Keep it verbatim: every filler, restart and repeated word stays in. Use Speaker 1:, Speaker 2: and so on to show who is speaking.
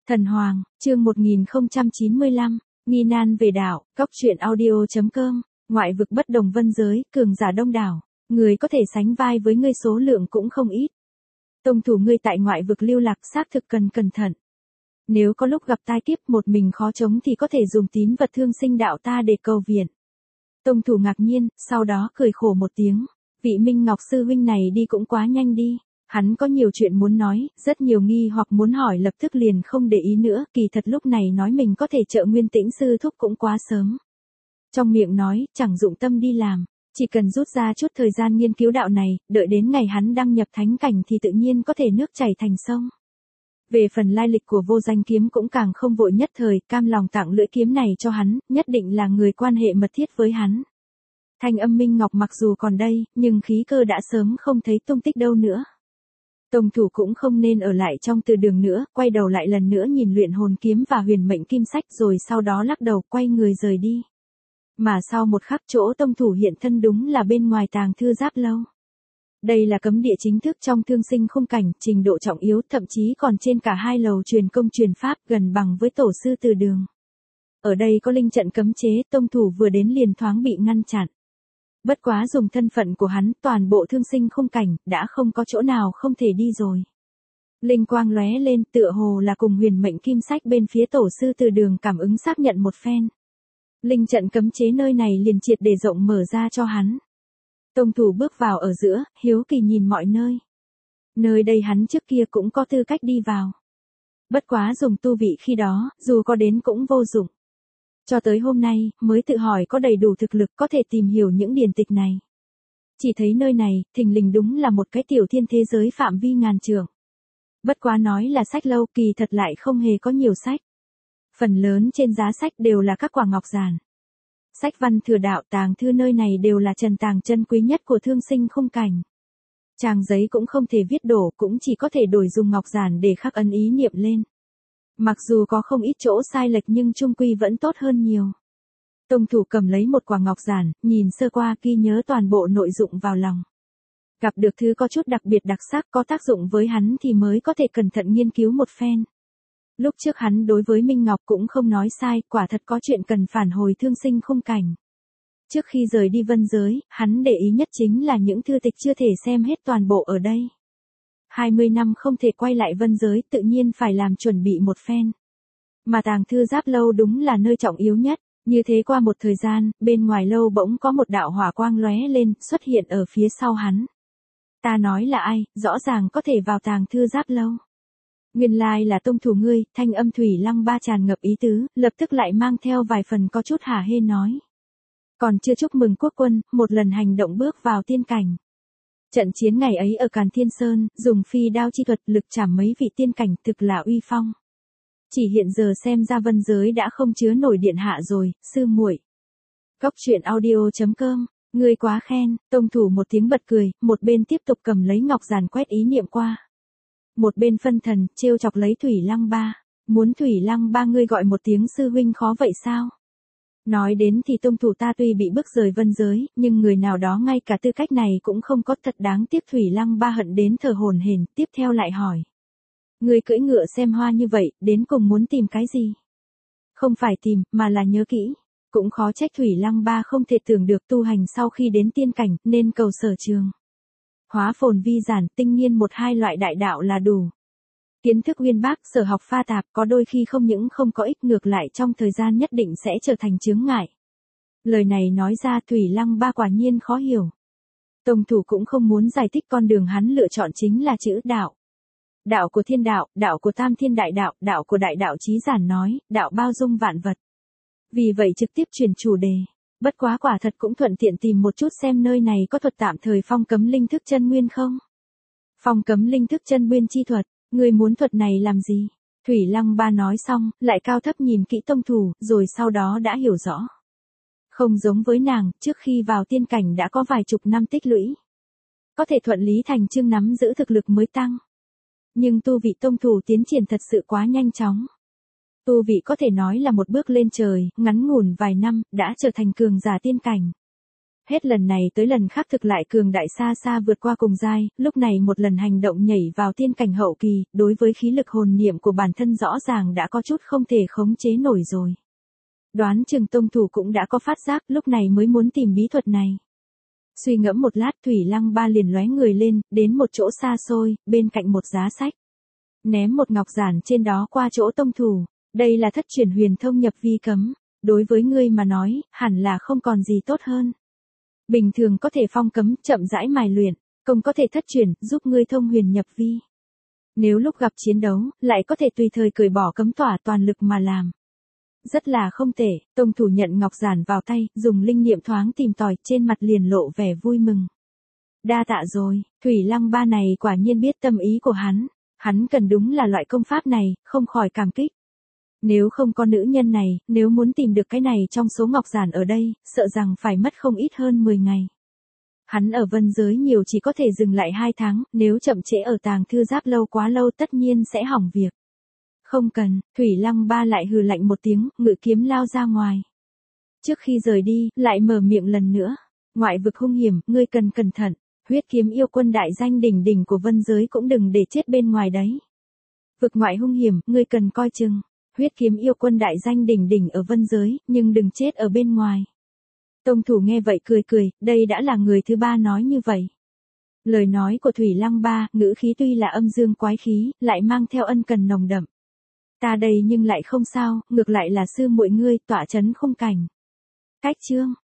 Speaker 1: Thần Hoàng, chương một nghìn không trăm chín mươi lăm, nghi nan về đạo, góc truyện audio chấm com, ngoại vực bất đồng vân giới, cường giả đông đảo, người có thể sánh vai với ngươi số lượng cũng không ít. Tông thủ ngươi tại ngoại vực lưu lạc xác thực cần cẩn thận. Nếu có lúc gặp tai kiếp một mình khó chống thì có thể dùng tín vật thương sinh đạo ta để cầu viện. Tông thủ ngạc nhiên, sau đó cười khổ một tiếng, vị Minh Ngọc sư huynh này đi cũng quá nhanh đi. Hắn có nhiều chuyện muốn nói, rất nhiều nghi hoặc muốn hỏi lập tức liền không để ý nữa, kỳ thật lúc này nói mình có thể trợ Nguyên Tĩnh sư thúc cũng quá sớm. Trong miệng nói, chẳng dụng tâm đi làm, chỉ cần rút ra chút thời gian nghiên cứu đạo này, đợi đến ngày hắn đăng nhập thánh cảnh thì tự nhiên có thể nước chảy thành sông. Về phần lai lịch của vô danh kiếm cũng càng không vội nhất thời, cam lòng tặng lưỡi kiếm này cho hắn, nhất định là người quan hệ mật thiết với hắn. Thanh âm Minh Ngọc mặc dù còn đây, nhưng khí cơ đã sớm không thấy tung tích đâu nữa. Tông thủ cũng không nên ở lại trong từ đường nữa, quay đầu lại lần nữa nhìn luyện hồn kiếm và huyền mệnh kim sách rồi sau đó lắc đầu quay người rời đi. Mà sau một khắc chỗ tông thủ hiện thân đúng là bên ngoài tàng thư giáp lâu. Đây là cấm địa chính thức trong thương sinh khung cảnh, trình độ trọng yếu thậm chí còn trên cả hai lầu truyền công truyền pháp gần bằng với tổ sư từ đường. Ở đây có linh trận cấm chế, tông thủ vừa đến liền thoáng bị ngăn chặn. Bất quá dùng thân phận của hắn, toàn bộ thương sinh khung cảnh, đã không có chỗ nào không thể đi rồi. Linh quang lóe lên tựa hồ là cùng huyền mệnh kim sách bên phía tổ sư từ đường cảm ứng xác nhận một phen. Linh trận cấm chế nơi này liền triệt để rộng mở ra cho hắn. Tông thủ bước vào ở giữa, hiếu kỳ nhìn mọi nơi. Nơi đây hắn trước kia cũng có tư cách đi vào. Bất quá dùng tu vị khi đó, dù có đến cũng vô dụng. Cho tới hôm nay, mới tự hỏi có đầy đủ thực lực có thể tìm hiểu những điển tịch này. Chỉ thấy nơi này, thình lình đúng là một cái tiểu thiên thế giới phạm vi ngàn trượng. Bất quá nói là sách lâu, kỳ thật lại không hề có nhiều sách. Phần lớn trên giá sách đều là các quả ngọc giản. Sách văn thừa đạo tàng thư nơi này đều là trần tàng chân quý nhất của thương sinh khung cảnh. Trang giấy cũng không thể viết đổ, cũng chỉ có thể đổi dùng ngọc giản để khắc ấn ý niệm lên. Mặc dù có không ít chỗ sai lệch nhưng chung quy vẫn tốt hơn nhiều. Tông thủ cầm lấy một quả ngọc giản, nhìn sơ qua ghi nhớ toàn bộ nội dụng vào lòng. Gặp được thứ có chút đặc biệt đặc sắc có tác dụng với hắn thì mới có thể cẩn thận nghiên cứu một phen. Lúc trước hắn đối với Minh Ngọc cũng không nói sai, quả thật có chuyện cần phản hồi thương sinh khung cảnh. Trước khi rời đi vân giới, hắn để ý nhất chính là những thư tịch chưa thể xem hết toàn bộ ở đây. hai mươi năm không thể quay lại vân giới tự nhiên phải làm chuẩn bị một phen. Mà tàng thư giáp lâu đúng là nơi trọng yếu nhất, như thế qua một thời gian, bên ngoài lâu bỗng có một đạo hỏa quang lóe lên, xuất hiện ở phía sau hắn. Ta nói là ai, rõ ràng có thể vào tàng thư giáp lâu. Nguyên lai là tông thủ ngươi, thanh âm Thủy Lăng Ba tràn ngập ý tứ, lập tức lại mang theo vài phần có chút hả hê nói. Còn chưa chúc mừng quốc quân, một lần hành động bước vào tiên cảnh. Trận chiến ngày ấy ở Càn Thiên Sơn, dùng phi đao chi thuật lực chảm mấy vị tiên cảnh thực là uy phong. Chỉ hiện giờ xem ra vân giới đã không chứa nổi điện hạ rồi, sư muội. Góc truyện audio chấm com, ngươi quá khen, tông thủ một tiếng bật cười, một bên tiếp tục cầm lấy ngọc giản quét ý niệm qua. Một bên phân thần, trêu chọc lấy Thủy Lăng Ba, muốn Thủy Lăng Ba ngươi gọi một tiếng sư huynh khó vậy sao? Nói đến thì tông thủ ta tuy bị bức rời vân giới, nhưng người nào đó ngay cả tư cách này cũng không có, thật đáng tiếc. Thủy Lăng Ba hận đến thở hổn hển, tiếp theo lại hỏi. Ngươi cưỡi ngựa xem hoa như vậy, đến cùng muốn tìm cái gì? Không phải tìm, mà là nhớ kỹ. Cũng khó trách Thủy Lăng Ba không thể tưởng được tu hành sau khi đến tiên cảnh, nên cầu sở trường. Hóa phồn vi giản, tinh nhiên một hai loại đại đạo là đủ. Kiến thức uyên bác, sở học pha tạp có đôi khi không những không có ích ngược lại trong thời gian nhất định sẽ trở thành chướng ngại. Lời này nói ra Thủy Lăng Ba quả nhiên khó hiểu. Tông thủ cũng không muốn giải thích con đường hắn lựa chọn chính là chữ đạo. Đạo của thiên đạo, đạo của tam thiên đại đạo, đạo của đại đạo chí giản nói, đạo bao dung vạn vật. Vì vậy trực tiếp chuyển chủ đề. Bất quá quả thật cũng thuận tiện tìm một chút xem nơi này có thuật tạm thời phong cấm linh thức chân nguyên không? Phong cấm linh thức chân nguyên chi thuật, ngươi muốn thuật này làm gì? Thủy Lăng Ba nói xong, lại cao thấp nhìn kỹ tông thủ, rồi sau đó đã hiểu rõ. Không giống với nàng, trước khi vào tiên cảnh đã có vài chục năm tích lũy. Có thể thuận lý thành chương nắm giữ thực lực mới tăng. Nhưng tu vị tông thủ tiến triển thật sự quá nhanh chóng. Tu vị có thể nói là một bước lên trời, ngắn ngủn vài năm, đã trở thành cường giả tiên cảnh. Hết lần này tới lần khác thực lại cường đại xa xa vượt qua cùng giai, lúc này một lần hành động nhảy vào tiên cảnh hậu kỳ, đối với khí lực hồn niệm của bản thân rõ ràng đã có chút không thể khống chế nổi rồi. Đoán chừng tông thủ cũng đã có phát giác, lúc này mới muốn tìm bí thuật này. Suy ngẫm một lát, Thủy Lăng Ba liền lóe người lên, đến một chỗ xa xôi, bên cạnh một giá sách. Ném một ngọc giản trên đó qua chỗ tông thủ, đây là thất truyền huyền thông nhập vi cấm, đối với ngươi mà nói, hẳn là không còn gì tốt hơn. Bình thường có thể phong cấm, chậm rãi mài luyện, công có thể thất truyền, giúp ngươi thông huyền nhập vi. Nếu lúc gặp chiến đấu, lại có thể tùy thời cởi bỏ cấm tỏa toàn lực mà làm. Rất là không tệ, tông thủ nhận ngọc giản vào tay, dùng linh niệm thoáng tìm tòi, trên mặt liền lộ vẻ vui mừng. Đa tạ rồi, Thủy Lăng Ba này quả nhiên biết tâm ý của hắn, hắn cần đúng là loại công pháp này, không khỏi cảm kích. Nếu không có nữ nhân này, nếu muốn tìm được cái này trong số ngọc giản ở đây, sợ rằng phải mất không ít hơn mười ngày. Hắn ở vân giới nhiều chỉ có thể dừng lại hai tháng, nếu chậm trễ ở tàng thư giáp lâu quá lâu tất nhiên sẽ hỏng việc. Không cần, Thủy Lăng Ba lại hừ lạnh một tiếng, ngự kiếm lao ra ngoài. Trước khi rời đi, lại mở miệng lần nữa. Ngoại vực hung hiểm, ngươi cần cẩn thận, huyết kiếm yêu quân đại danh đỉnh đỉnh của vân giới cũng đừng để chết bên ngoài đấy. Vực ngoại hung hiểm, ngươi cần coi chừng. Huyết kiếm yêu quân đại danh đỉnh đỉnh ở vân giới, nhưng đừng chết ở bên ngoài. Tông thủ nghe vậy cười cười, đây đã là người thứ ba nói như vậy. Lời nói của Thủy Lăng Ba, ngữ khí tuy là âm dương quái khí, lại mang theo ân cần nồng đậm. Ta đây nhưng lại không sao, ngược lại là sư muội ngươi tọa chấn khung cảnh. Cách chương